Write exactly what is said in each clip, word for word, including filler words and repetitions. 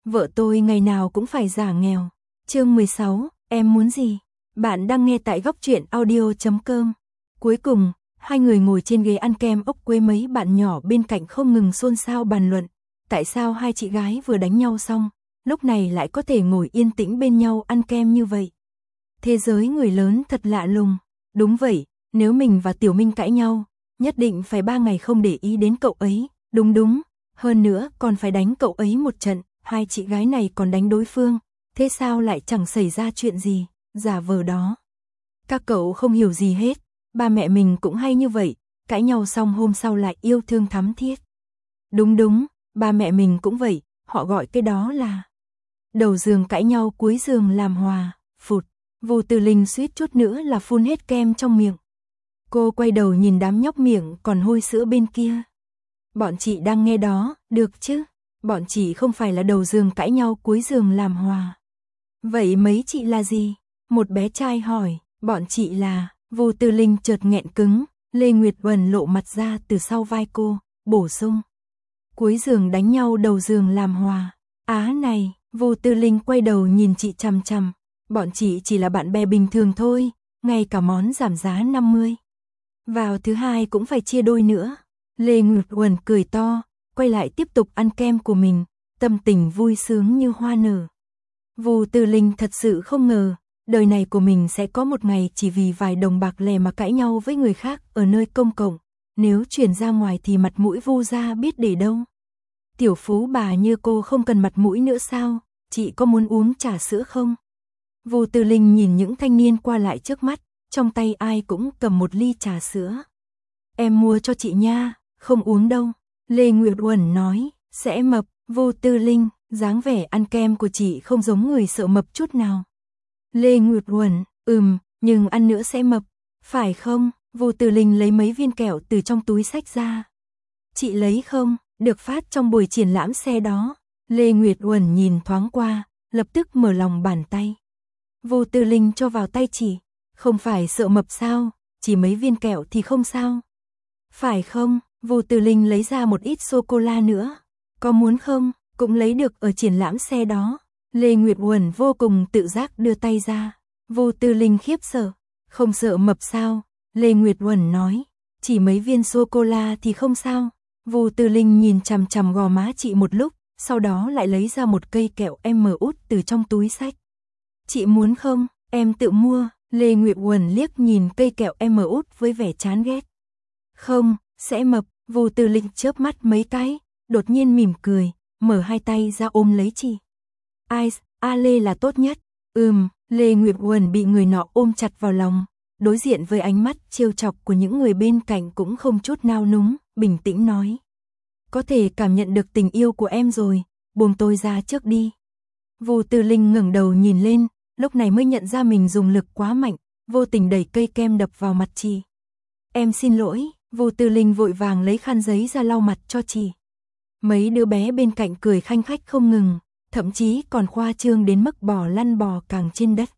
Vợ tôi ngày nào cũng phải giả nghèo. Chương mười sáu, em muốn gì? Bạn đang nghe tại góc truyện audio chấm com. Cuối cùng, hai người ngồi trên ghế ăn kem ốc quế, mấy bạn nhỏ bên cạnh không ngừng xôn xao bàn luận. Tại sao hai chị gái vừa đánh nhau xong, lúc này lại có thể ngồi yên tĩnh bên nhau ăn kem như vậy? Thế giới người lớn thật lạ lùng. Đúng vậy, nếu mình và Tiểu Minh cãi nhau, nhất định phải ba ngày không để ý đến cậu ấy. Đúng đúng, hơn nữa còn phải đánh cậu ấy một trận. Hai chị gái này còn đánh đối phương, thế sao lại chẳng xảy ra chuyện gì, giả vờ đó. Các cậu không hiểu gì hết, ba mẹ mình cũng hay như vậy, cãi nhau xong hôm sau lại yêu thương thắm thiết. Đúng đúng, ba mẹ mình cũng vậy, họ gọi cái đó là đầu giường cãi nhau cuối giường làm hòa. Phụt, Vu Từ Linh suýt chút nữa là phun hết kem trong miệng. Cô quay đầu nhìn đám nhóc miệng còn hôi sữa bên kia. Bọn chị đang nghe đó, được chứ? Bọn chị không phải là đầu giường cãi nhau cuối giường làm hòa. Vậy mấy chị là gì? Một bé trai hỏi. Bọn chị là... Vu Từ Linh chợt nghẹn cứng. Lê Nguyệt Uẩn lộ mặt ra từ sau vai cô, bổ sung. Cuối giường đánh nhau, đầu giường làm hòa. Á này, Vu Từ Linh quay đầu nhìn chị chằm chằm. Bọn chị chỉ là bạn bè bình thường thôi, ngay cả món giảm giá năm mươi. Vào thứ hai cũng phải chia đôi nữa. Lê Nguyệt Uẩn cười to, quay lại tiếp tục ăn kem của mình, tâm tình vui sướng như hoa nở. Vu Từ Linh thật sự không ngờ, đời này của mình sẽ có một ngày chỉ vì vài đồng bạc lẻ mà cãi nhau với người khác ở nơi công cộng. Nếu truyền ra ngoài thì mặt mũi Vu gia biết để đâu. Tiểu phú bà như cô không cần mặt mũi nữa sao? Chị có muốn uống trà sữa không? Vu Từ Linh nhìn những thanh niên qua lại trước mắt, trong tay ai cũng cầm một ly trà sữa. Em mua cho chị nha, không uống đâu. Lê Nguyệt Uẩn nói, sẽ mập. Vu Từ Linh, dáng vẻ ăn kem của chị không giống người sợ mập chút nào. Lê Nguyệt Uẩn, ừm, nhưng ăn nữa sẽ mập, phải không? Vu Từ Linh lấy mấy viên kẹo từ trong túi xách ra. Chị lấy không? Được phát trong buổi triển lãm xe đó. Lê Nguyệt Uẩn nhìn thoáng qua, lập tức mở lòng bàn tay. Vu Từ Linh cho vào tay chị, không phải sợ mập sao, chỉ mấy viên kẹo thì không sao. Phải không? Vu Từ Linh lấy ra một ít sô-cô-la nữa. Có muốn không? Cũng lấy được ở triển lãm xe đó. Lê Nguyệt Uẩn vô cùng tự giác đưa tay ra. Vu Từ Linh khiếp sợ. Không sợ mập sao? Lê Nguyệt Uẩn nói. Chỉ mấy viên sô-cô-la thì không sao. Vu Từ Linh nhìn chằm chằm gò má chị một lúc, sau đó lại lấy ra một cây kẹo em út từ trong túi xách. Chị muốn không? Em tự mua. Lê Nguyệt Uẩn liếc nhìn cây kẹo em út với vẻ chán ghét. Không, sẽ mập. Vu Từ Linh chớp mắt mấy cái, đột nhiên mỉm cười, mở hai tay ra ôm lấy chị. Ai, A Lê là tốt nhất. Ừm, Lê Nguyệt Uẩn bị người nọ ôm chặt vào lòng, đối diện với ánh mắt trêu chọc của những người bên cạnh cũng không chút nao núng, bình tĩnh nói. Có thể cảm nhận được tình yêu của em rồi, buông tôi ra trước đi. Vu Từ Linh ngẩng đầu nhìn lên, lúc này mới nhận ra mình dùng lực quá mạnh, vô tình đẩy cây kem đập vào mặt chị. Em xin lỗi. Vu Từ Linh vội vàng lấy khăn giấy ra lau mặt cho chị. Mấy đứa bé bên cạnh cười khanh khách không ngừng, thậm chí còn khoa trương đến mức bò lăn bò càng trên đất.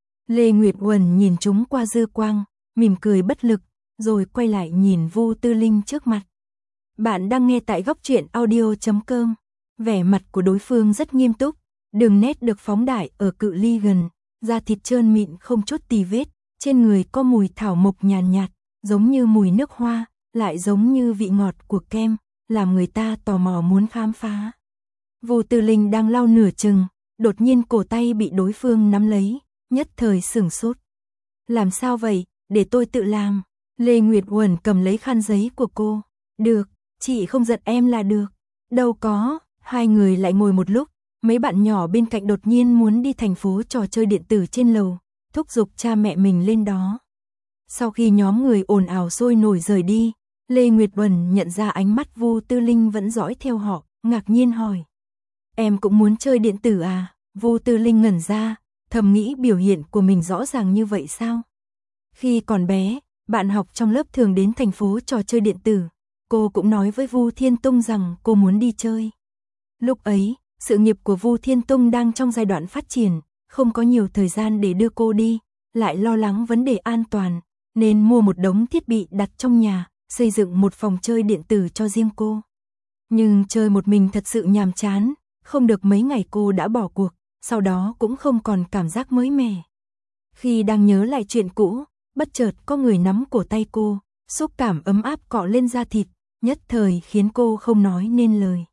Lê Nguyệt Uẩn nhìn chúng qua dư quang, mỉm cười bất lực, rồi quay lại nhìn Vu Từ Linh trước mặt. Bạn đang nghe tại góc truyện audio chấm com. Vẻ mặt của đối phương rất nghiêm túc, đường nét được phóng đại ở cự ly gần, da thịt trơn mịn không chút tì vết, trên người có mùi thảo mộc nhàn nhạt, nhạt, giống như mùi nước hoa, lại giống như vị ngọt của kem, làm người ta tò mò muốn khám phá. Vu Từ Linh đang lau nửa chừng, đột nhiên cổ tay bị đối phương nắm lấy, nhất thời sửng sốt. Làm sao vậy, để tôi tự làm. Lê Nguyệt Uẩn cầm lấy khăn giấy của cô. Được, chị không giận em là được. Đâu có, hai người lại ngồi một lúc, mấy bạn nhỏ bên cạnh đột nhiên muốn đi thành phố trò chơi điện tử trên lầu, thúc giục cha mẹ mình lên đó. Sau khi nhóm người ồn ào sôi nổi rời đi, Lê Nguyệt Uẩn nhận ra ánh mắt Vu Từ Linh vẫn dõi theo họ, ngạc nhiên hỏi. Em cũng muốn chơi điện tử à? Vu Từ Linh ngẩn ra, thầm nghĩ biểu hiện của mình rõ ràng như vậy sao? Khi còn bé, bạn học trong lớp thường đến thành phố trò chơi điện tử, cô cũng nói với Vu Thiên Tông rằng cô muốn đi chơi. Lúc ấy, sự nghiệp của Vu Thiên Tông đang trong giai đoạn phát triển, không có nhiều thời gian để đưa cô đi, lại lo lắng vấn đề an toàn, nên mua một đống thiết bị đặt trong nhà, xây dựng một phòng chơi điện tử cho riêng cô. Nhưng chơi một mình thật sự nhàm chán, Không được mấy ngày cô đã bỏ cuộc, sau đó cũng không còn cảm giác mới mẻ. Khi đang nhớ lại chuyện cũ, bất chợt có người nắm cổ tay cô, xúc cảm ấm áp cọ lên da thịt, nhất thời khiến cô không nói nên lời.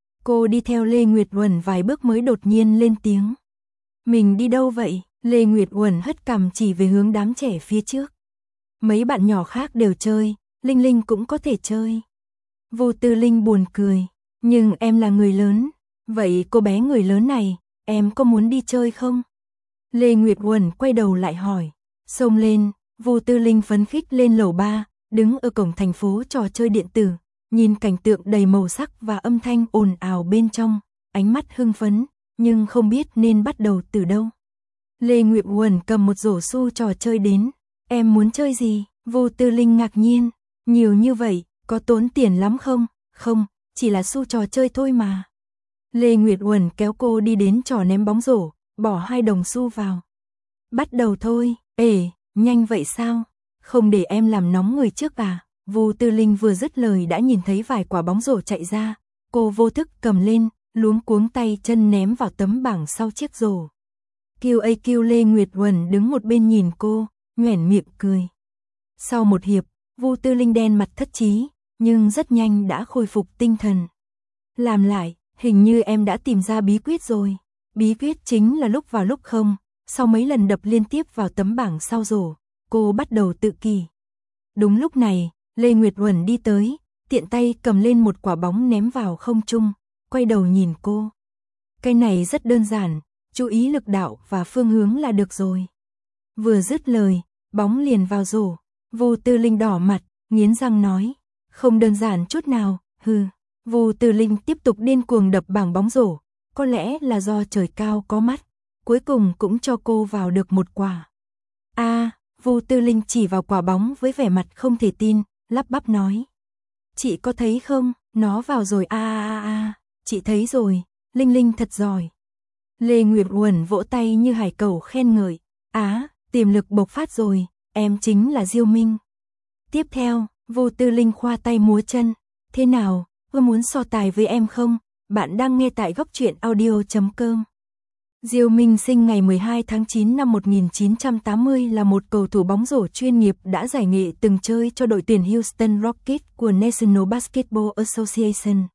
Cô đi theo Lê Nguyệt Uẩn vài bước mới đột nhiên lên tiếng. Mình đi đâu vậy? Lê Nguyệt Uẩn hất cằm chỉ về hướng đám trẻ phía trước. Mấy bạn nhỏ khác đều chơi, Linh Linh cũng có thể chơi. Vô Tư Linh buồn cười, nhưng em là người lớn, vậy cô bé người lớn này, em có muốn đi chơi không? Lê Nguyệt Uẩn quay đầu lại hỏi, xông lên, Vô Tư Linh phấn khích lên lầu ba, đứng ở cổng thành phố trò chơi điện tử, nhìn cảnh tượng đầy màu sắc và âm thanh ồn ào bên trong, ánh mắt hưng phấn, nhưng không biết nên bắt đầu từ đâu. Lê Nguyệt Uẩn cầm một rổ xu trò chơi đến, em muốn chơi gì? Vô Tư Linh ngạc nhiên, nhiều như vậy, có tốn tiền lắm không? Không, chỉ là xu trò chơi thôi mà. Lê Nguyệt Uẩn kéo cô đi đến trò ném bóng rổ, bỏ hai đồng xu vào. Bắt đầu thôi, ề, nhanh vậy sao? Không để em làm nóng người trước à? Vô Tư Linh vừa dứt lời đã nhìn thấy vài quả bóng rổ chạy ra, cô vô thức cầm lên, luống cuống tay chân ném vào tấm bảng sau chiếc rổ. Kiêu a kiêu Lê Nguyệt Uẩn đứng một bên nhìn cô, nhoẻn miệng cười. Sau một hiệp, Vô Tư Linh đen mặt thất trí, nhưng rất nhanh đã khôi phục tinh thần. Làm lại, hình như em đã tìm ra bí quyết rồi. Bí quyết chính là lúc vào lúc không, sau mấy lần đập liên tiếp vào tấm bảng sau rổ, cô bắt đầu tự kỷ. Đúng lúc này, Lê Nguyệt Uẩn đi tới, tiện tay cầm lên một quả bóng ném vào không trung, quay đầu nhìn cô. Cái này rất đơn giản, chú ý lực đạo và phương hướng là được rồi. Vừa dứt lời, bóng liền vào rổ. Vô Tư Linh đỏ mặt, nghiến răng nói, không đơn giản chút nào, hừ. Vô Tư Linh tiếp tục điên cuồng đập bảng bóng rổ, có lẽ là do trời cao có mắt, cuối cùng cũng cho cô vào được một quả. A, à, Vô Tư Linh chỉ vào quả bóng với vẻ mặt không thể tin, lắp bắp nói. Chị có thấy không, nó vào rồi a a a, chị thấy rồi, Linh Linh thật giỏi. Lê Nguyệt Uẩn vỗ tay như hải cẩu khen ngợi, á, tiềm lực bộc phát rồi, em chính là Diêu Minh. Tiếp theo, Vô Tư Linh khoa tay múa chân, thế nào, có muốn so tài với em không? Bạn đang nghe tại góc truyện audio chấm com. Diêu Minh sinh ngày mười hai tháng chín năm một nghìn chín trăm tám mươi là một cầu thủ bóng rổ chuyên nghiệp đã giải nghệ từng chơi cho đội tuyển Houston Rockets của National Basketball Association.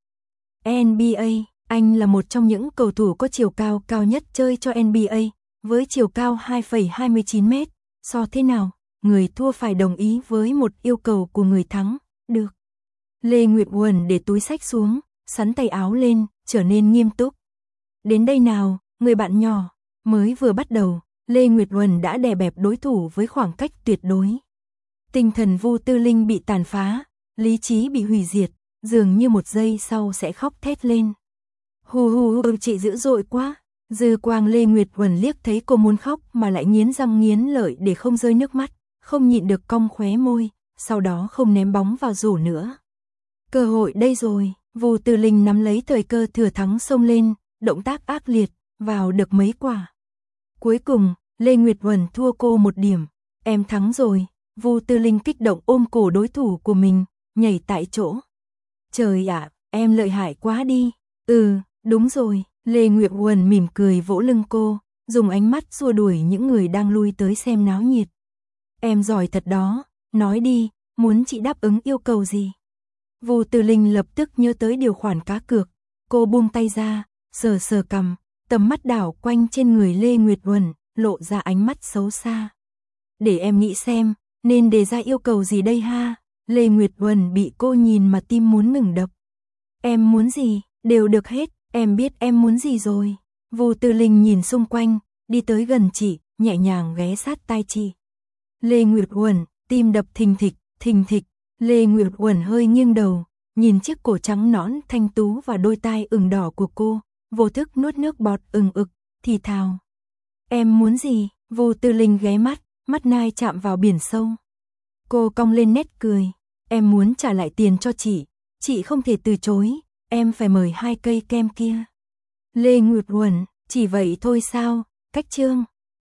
en bê a, anh là một trong những cầu thủ có chiều cao cao nhất chơi cho en bê a, với chiều cao hai phẩy hai mươi chín mét. So thế nào, người thua phải đồng ý với một yêu cầu của người thắng, được. Lê Nguyệt Uẩn để túi xách xuống, xắn tay áo lên, trở nên nghiêm túc. Đến đây nào, người bạn nhỏ, mới vừa bắt đầu, Lê Nguyệt Uẩn đã đè bẹp đối thủ với khoảng cách tuyệt đối. Tinh thần Vô Tư Linh bị tàn phá, lý trí bị hủy diệt, dường như một giây sau sẽ khóc thét lên. Hù hù hù, chị dữ dội quá. Dư quang Lê Nguyệt Uẩn liếc thấy cô muốn khóc mà lại nghiến răng nghiến lợi để không rơi nước mắt, không nhịn được cong khóe môi, sau đó không ném bóng vào rổ nữa. Cơ hội đây rồi, Vô Tư Linh nắm lấy thời cơ thừa thắng xông lên, động tác ác liệt, vào được mấy quả. Cuối cùng, Lê Nguyệt Uẩn thua cô một điểm, em thắng rồi. Vô Tư Linh kích động ôm cổ đối thủ của mình, nhảy tại chỗ. Trời ạ, em lợi hại quá đi. Ừ, đúng rồi. Lê Nguyệt Uẩn mỉm cười vỗ lưng cô, dùng ánh mắt xua đuổi những người đang lui tới xem náo nhiệt. Em giỏi thật đó, nói đi, muốn chị đáp ứng yêu cầu gì? Vô Tư Linh lập tức nhớ tới điều khoản cá cược, cô buông tay ra, sờ sờ cằm, tầm mắt đảo quanh trên người Lê Nguyệt Uẩn, lộ ra ánh mắt xấu xa. Để em nghĩ xem, nên đề ra yêu cầu gì đây ha? Lê Nguyệt Uẩn bị cô nhìn mà tim muốn ngừng đập. Em muốn gì, đều được hết. Em biết em muốn gì rồi. Vô Tư Linh nhìn xung quanh, đi tới gần chị, nhẹ nhàng ghé sát tai chị. Lê Nguyệt Uẩn, tim đập thình thịch, thình thịch. Lê Nguyệt Uẩn hơi nghiêng đầu, nhìn chiếc cổ trắng nõn thanh tú và đôi tai ửng đỏ của cô, vô thức nuốt nước bọt ừng ực, thì thào. Em muốn gì? Vô Tư Linh ghé mắt, mắt nai chạm vào biển sâu. Cô cong lên nét cười. Em muốn trả lại tiền cho chị, chị không thể từ chối. Em phải mời hai cây kem kia. Lê Nguyệt Uẩn, chỉ vậy thôi sao? Cách chương.